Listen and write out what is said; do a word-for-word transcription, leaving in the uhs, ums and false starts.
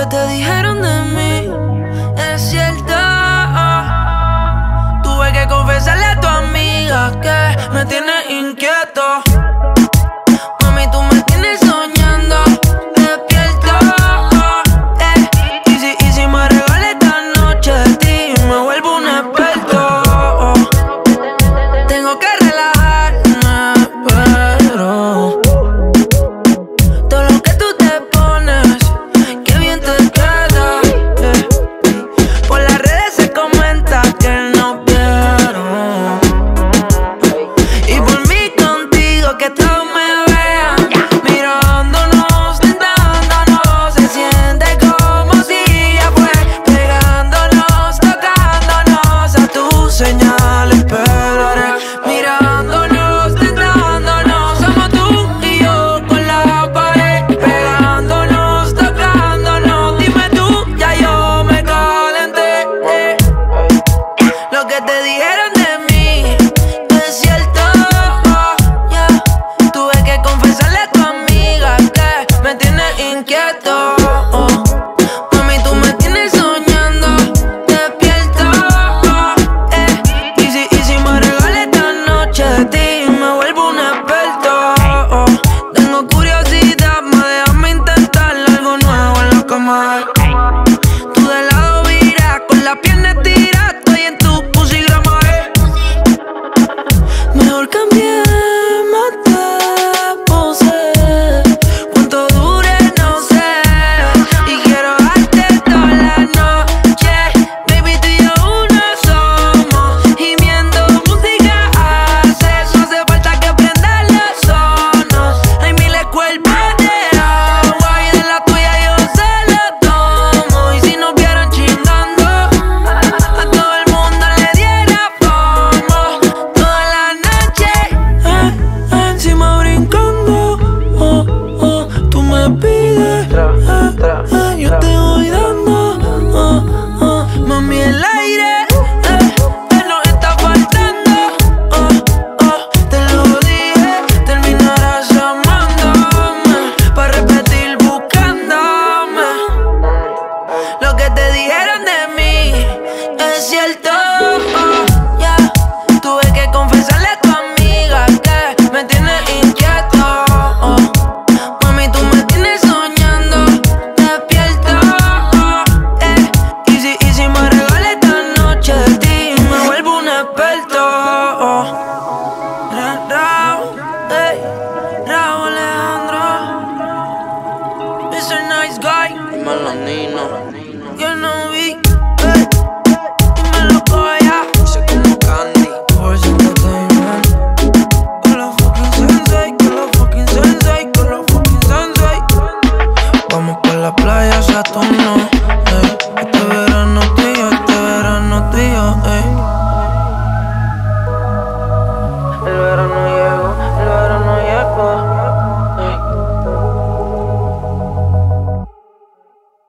que te dijeron de mí es cierto. Tuve que confesarle a tu amiga que me tienes inquieto. Mami, tú me tienes soñando despierto. eh. Y si, y si me regalas esta noche de ti, me vuelvo un experto. Tengo que relajarme, pero todo lo que tú te pones, qué bien te queda. eh. Por las redes se comenta que nos vieron, y por mí contigo que todos me vean mirándonos, tentándonos. Se siente como si ya fue, pegándonos, tocándonos a tus señales, pero haré mirándonos, tentándonos. Somos tú y yo con la pared, pegándonos, tocándonos. Dime tú, ya yo me calenté. eh. Lo que te dijeron de mí es cierto. yeah. Tuve que confesarle a tu amiga que me tienes inquieto. Mami, tú me tienes soñando despierto. eh. Y si, y si me regalas esta noche de ti, me vuelvo un experto. Tengo curiosidad, más déjame intentar algo nuevo en la cama. Tú de lado vira, con la pierna estira, estoy en tu pusigrama. eh. Mejor cambiemos de pose, cuánto dure no sé, y quiero darte toda la noche. Baby, tú y yo uno somos, gimiendo música hace eso. Hace falta que prenda los sonos. Hay miles cuerpos de agua y de la tuya yo se lo tomo. Y si nos vieran chingando, a todo el mundo le diera fomo toda la noche. eh, Encima brincando, oh, oh, tú me pides, eh, eh, yo te voy dando, oh, oh, mami, el aire eh, eh, nos está faltando. oh, oh, Te lo dije, terminarás amándome, para repetir buscándome. Lo que te dijeron de mí es cierto. yeah. Tuve que confesarle a tu amiga que me tienes inquieto. Mami, tú me tienes soñando despierto. eh. Y si, y si me regalas esta noche de ti, me vuelvo un experto. Ra, Raúl, ey, Raúl Alejandro, mister Nice Guy, Melanino, yo no vi, ey, dímelo Goya. sé como Candy. Force Entertainment. Con la fucking sensei, con la fucking sensei, con la fucking sensei. Vamos pa' la playa Saturno, ey. Este verano tú y yo, este verano tú y yo, ey.